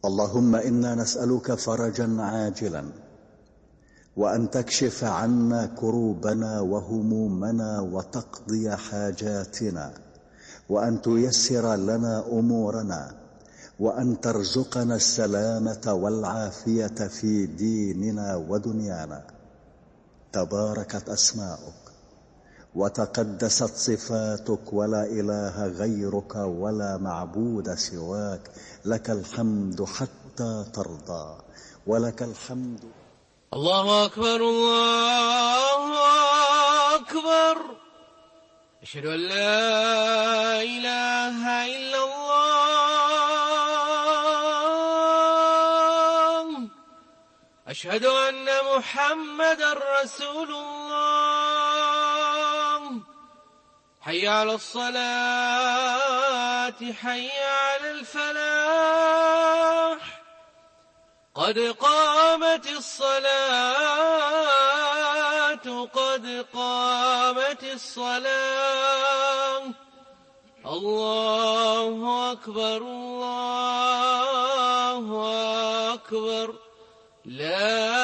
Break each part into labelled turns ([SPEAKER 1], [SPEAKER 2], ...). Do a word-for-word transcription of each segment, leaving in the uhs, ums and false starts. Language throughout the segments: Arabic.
[SPEAKER 1] اللهم إنا نسألك فرجا عاجلا، وأن تكشف عنا كروبنا وهمومنا وتقضي حاجاتنا، وأن تيسر لنا أمورنا، وأن ترزقنا السلامة والعافية في ديننا ودنيانا. تباركت أسماؤك وتقدست صفاتك، ولا إله غيرك ولا معبود سواك. لك الحمد حتى ترضى، ولك الحمد.
[SPEAKER 2] الله أكبر، الله أكبر، أشهد أن لا إله إلا الله، أشهد أن محمدا رسول الله. حي على الصلاة، حي على الفلاح، قد قامت الصلاة، قد قامت الصلاة. الله أكبر، الله أكبر، لا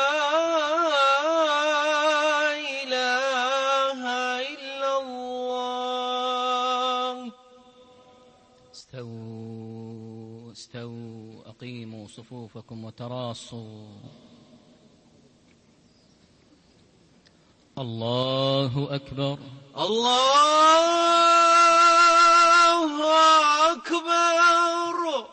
[SPEAKER 2] إله إلا الله.
[SPEAKER 3] استووا استووا أقيموا صفوفكم وتراصوا. الله أكبر،
[SPEAKER 2] الله أكبر.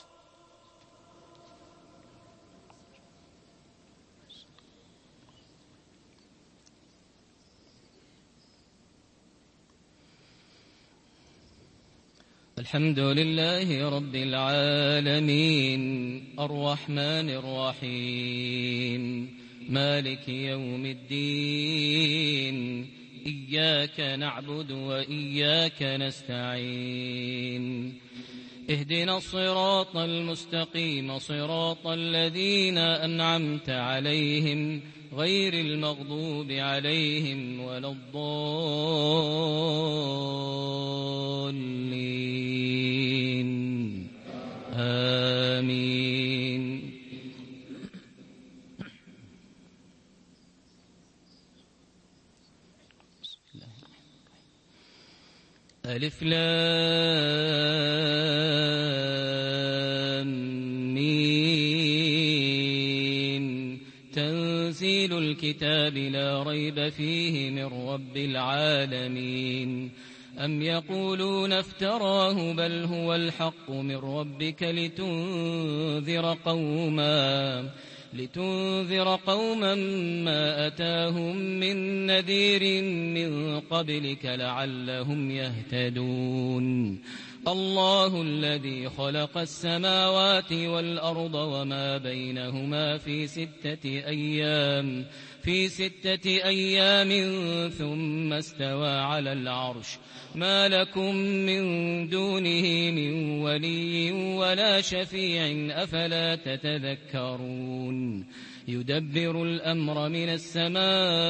[SPEAKER 3] الحمد لله رب العالمين، الرحمن الرحيم، مالك يوم الدين. إياك نعبد وإياك نستعين، اهدنا الصراط المستقيم، صراط الذين أنعمت عليهم، غير المغضوب عليهم ولا الضالين، آمين. ألف لام ميم، تنزيل الكتاب لا ريب فيه من رب العالمين. أم يقولون افتراه، بل هو الحق من ربك لتنذر قوما لتنذر قوما ما أتاهم من نذير من قبلك لعلهم يهتدون. الله الذي خلق السماوات والأرض وما بينهما في ستة أيام في ستة أيام ثم استوى على العرش. ما لكم من دونه من ولي ولا شفيع، أفلا تتذكرون. يدبر الأمر من السماء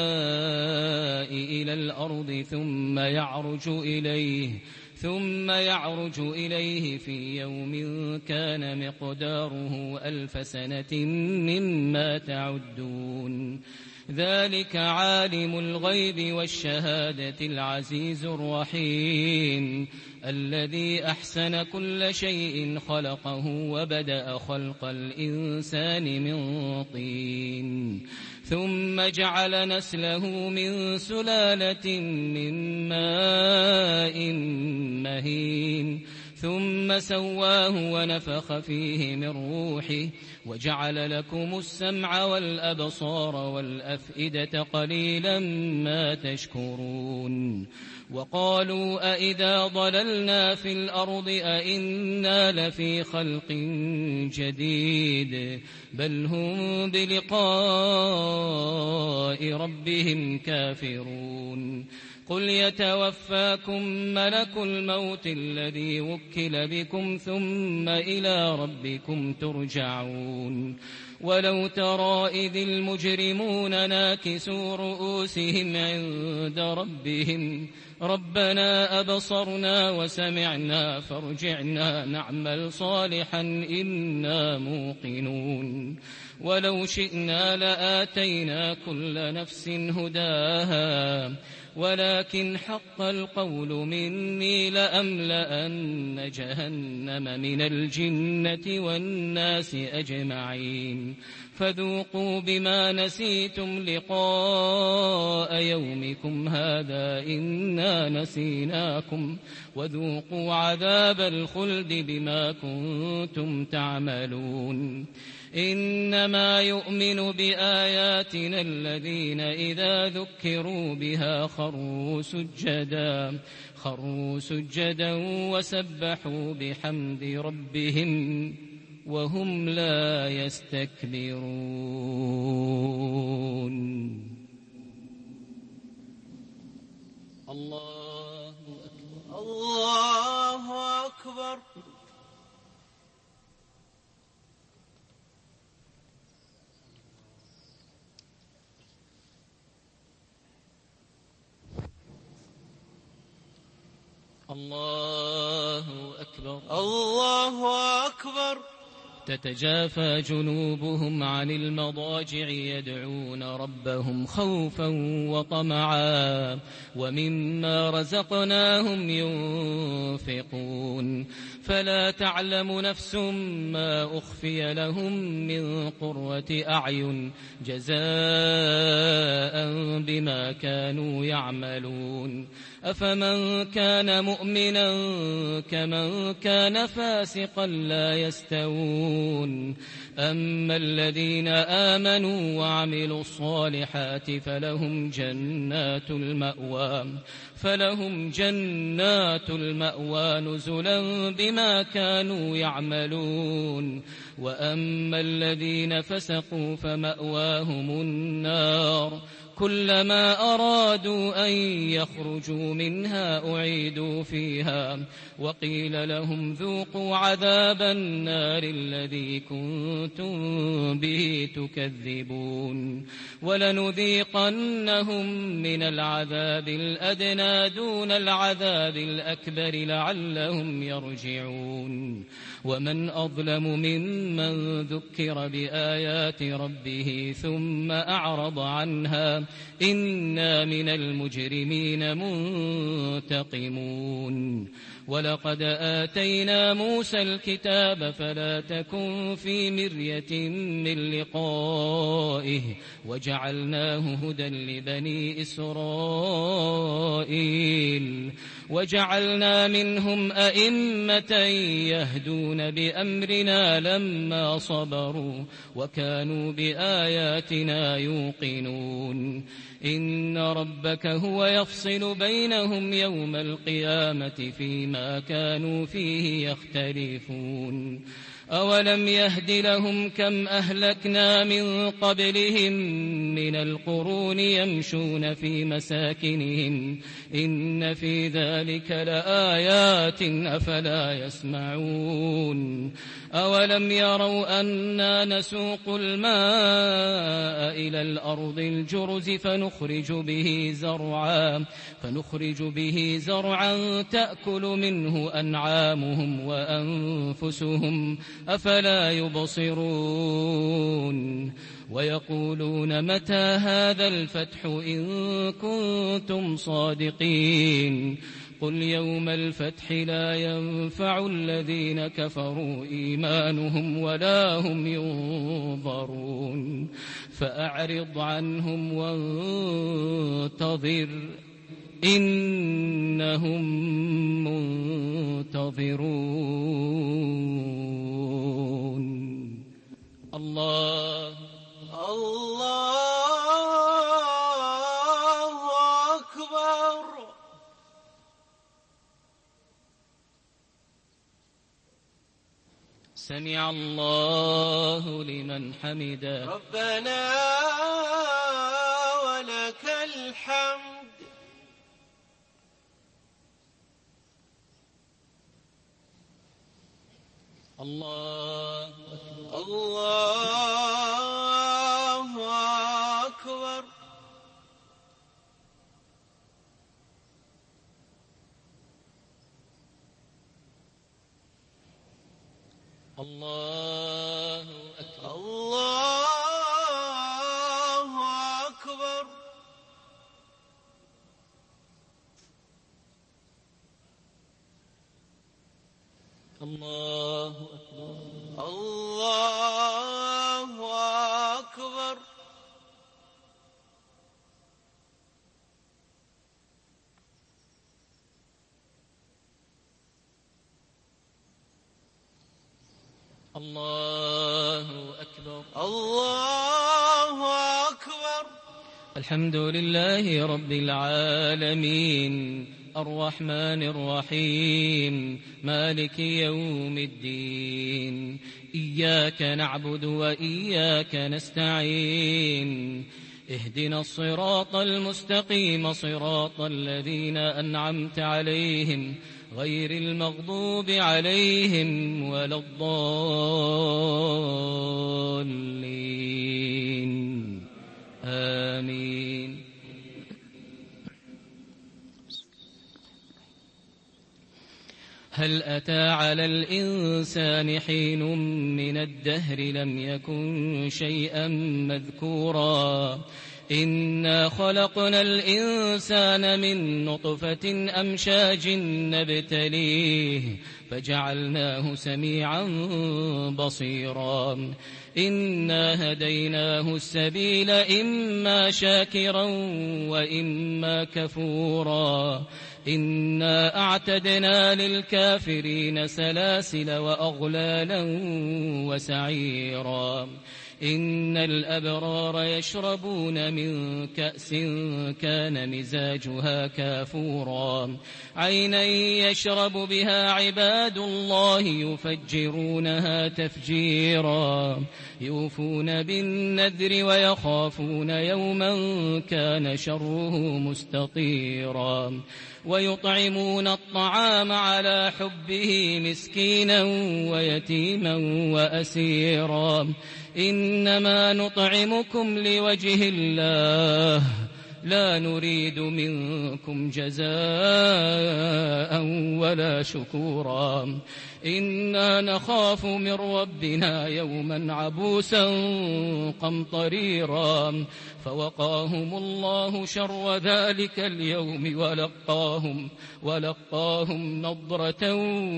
[SPEAKER 3] إلى الأرض ثم يعرج إليه ثم يعرج إليه في يوم كان مقداره ألف سنة مما تعدون. ذلك عالم الغيب والشهادة العزيز الرحيم، الذي أحسن كل شيء خلقه وبدأ خلق الإنسان من طين، ثم جعل نسله من سلالة من ماء مهين، ثم سواه ونفخ فيه من روحه، وجعل لكم السمع والأبصار والأفئدة، قليلا ما تشكرون. وقالوا أئذا ضللنا في الأرض أئنا لفي خلق جديد، بل هم بلقاء ربهم كافرون. قل يتوفاكم ملك الموت الذي وكل بكم ثم إلى ربكم ترجعون. ولو ترى إذ المجرمون ناكسوا رؤوسهم عند ربهم ربنا أبصرنا وسمعنا فارجعنا نعمل صالحا إنا موقنون ولو شئنا لآتينا كل نفس هداها ولكن حق القول مني لأملأن جهنم من الجنة والناس أجمعين فذوقوا بما نسيتم لقاء يومكم هذا إنا نسيناكم وذوقوا عذاب الخلد بما كنتم تعملون إنما يؤمن بآياتنا الذين إذا ذكروا بها خروا سجدا خروا سجدا وسبحوا بحمد ربهم وهم لا يستكبرون. الله أكبر
[SPEAKER 2] الله أكبر.
[SPEAKER 3] الله أكبر.
[SPEAKER 2] الله أكبر.
[SPEAKER 3] تتجافى جنوبهم عن المضاجع يدعون ربهم خوفا وطمعا ومما رزقناهم ينفقون فلا تعلم نفس ما أخفي لهم من قرة أعين جزاء بما كانوا يعملون أفمن كان مؤمنا كمن كان فاسقا لا يستوون أما الذين آمنوا وعملوا الصالحات فلهم جنات المأوى فلهم جنات المأوى نزلا بما كانوا يعملون وأما الذين فسقوا فمأواهم النار كلما أرادوا أن يخرجوا منها أعيدوا فيها وقيل لهم ذوقوا عذاب النار الذي كنتم به تكذبون ولنذيقنهم من العذاب الأدنى دون العذاب الأكبر لعلهم يرجعون ومن أظلم ممن ذكر بآيات ربه ثم أعرض عنها إنا من المجرمين منتقمون ولقد آتينا موسى الكتاب فلا تكن في مرية من لقائه وجعلناه هدى لبني إسرائيل وجعلنا منهم أئمة يهدون بأمرنا لما صبروا وكانوا بآياتنا يوقنون إن ربك هو يفصل بينهم يوم القيامة فيما كانوا فيه يختلفون أولم يهد لهم كم أهلكنا من قبلهم من القرون يمشون في مساكنهم إن في ذلك لآيات أفلا يسمعون أولم يروا أنا نسوق الماء إلى الأرض الجرز فنخرج به زرعا فنخرج به زرعا تأكل منه أنعامهم وأنفسهم أفلا يبصرون ويقولون متى هذا الفتح إن كنتم صادقين قل يوم الفتح لا ينفع الذين كفروا إيمانهم ولا هم ينظرون فأعرض عنهم وانتظر إنهم منتظرون. الله
[SPEAKER 2] الله أكبر.
[SPEAKER 3] سمع الله لمن حمده
[SPEAKER 2] ربنا ولك الحمد.
[SPEAKER 3] الله
[SPEAKER 2] الله
[SPEAKER 3] الله أكبر.
[SPEAKER 2] الله أكبر.
[SPEAKER 3] الله أكبر.
[SPEAKER 2] الله أكبر.
[SPEAKER 3] الله أكبر.
[SPEAKER 2] الله أكبر.
[SPEAKER 3] الحمد لله رب العالمين الرحمن الرحيم مالك يوم الدين إياك نعبد وإياك نستعين اهدنا الصراط المستقيم صراط الذين أنعمت عليهم غير المغضوب عليهم ولا الضالين آمين. هل أتى على الإنسان حين من الدهر لم يكن شيئا مذكورا إنا خلقنا الإنسان من نطفة أمشاج نبتليه فجعلناه سميعا بصيرا إنا هديناه السبيل إما شاكرا وإما كفورا إنا أعتدنا للكافرين سلاسل وأغلالا وسعيرا إن الأبرار يشربون من كأس كان مزاجها كافورا عينا يشرب بها عباد الله يفجرونها تفجيرا يوفون بالنذر ويخافون يوما كان شره مستطيرا ويطعمون الطعام على حبه مسكينا ويتيما وأسيرا إنما نطعمكم لوجه الله لا نريد منكم جزاء ولا شكورا إنا نخاف من ربنا يوما عبوسا قمطريرا فوقاهم الله شر ذلك اليوم ولقاهم ولقاهم نضرة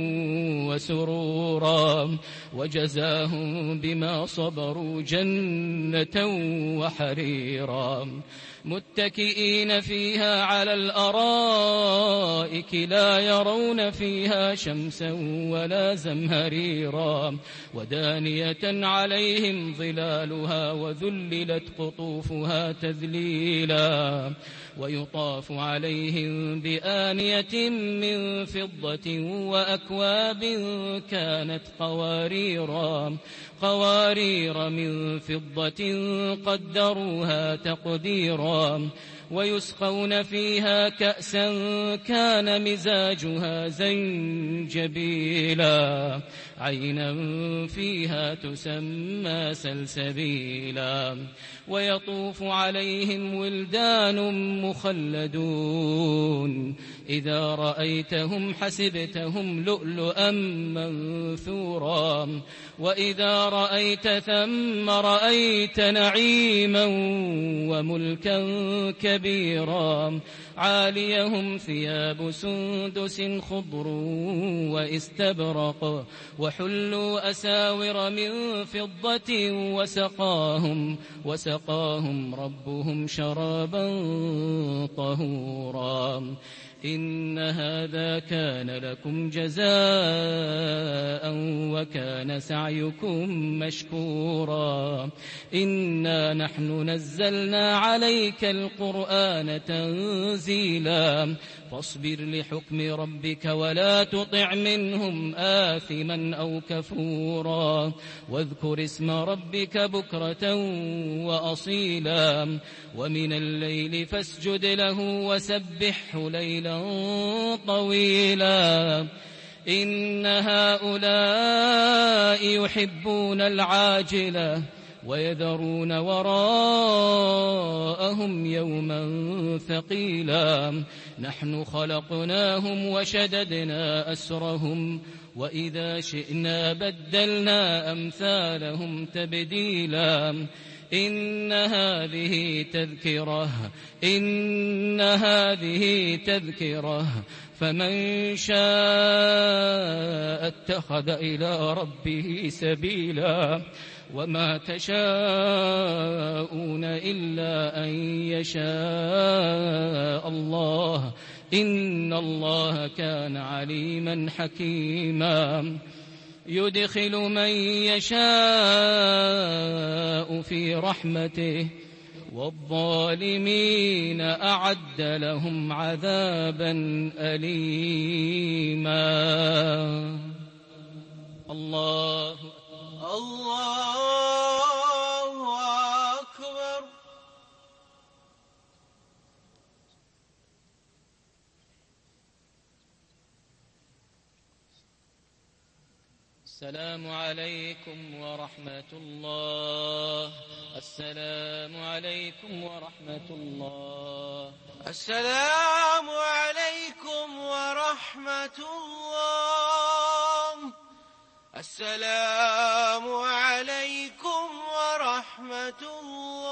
[SPEAKER 3] وسرورا وجزاهم بما صبروا جنة وحريرا متكئين فيها على الأرائك لا يرون فيها شمسا ولا زمهريرا ودانية عليهم ظلالها وذللت قطوفها تذليلا ويطاف عليهم بآنية من فضة وأكواب كانت قواريرا قوارير من فضة قدروها تقديرا ويسقون فيها كأسا كان مزاجها زنجبيلا عينا فيها تسمى سلسبيلا ويطوف عليهم ولدان مخلدون إذا رأيتهم حسبتهم لؤلؤا منثورا وإذا رأيت ثم رأيت نعيما وملكا كبيرا عاليهم ثياب سندس خضر واستبرق وحلوا أساور من فضة وسقاهم وسقاهم ربهم شرابا طهورا إن هذا كان لكم جزاء وكان سعيكم مشكورا إنا نحن نزلنا عليك القرآن تنزيلا فاصبر لحكم ربك ولا تطع منهم آثما أو كفورا واذكر اسم ربك بكرة وأصيلا ومن الليل فاسجد له وسبحه ليلا طويلا إن هؤلاء يحبون العاجلة ويذرون وراءهم يوما ثقيلا نحن خلقناهم وشددنا أسرهم وإذا شئنا بدلنا أمثالهم تبديلا إن هذه تذكرة إن هذه تذكرة فمن شاء اتخذ إلى ربه سبيلا وما تشاءون إلا أن يشاء الله إن الله كان عليما حكيما يدخل من يشاء في رحمته والظالمين أعد لهم عذابا أليما. الله
[SPEAKER 2] الله أكبر.
[SPEAKER 3] السلام عليكم ورحمة الله. السلام عليكم ورحمة الله.
[SPEAKER 2] السلام عليكم ورحمة الله. السلام عليكم ورحمة الله.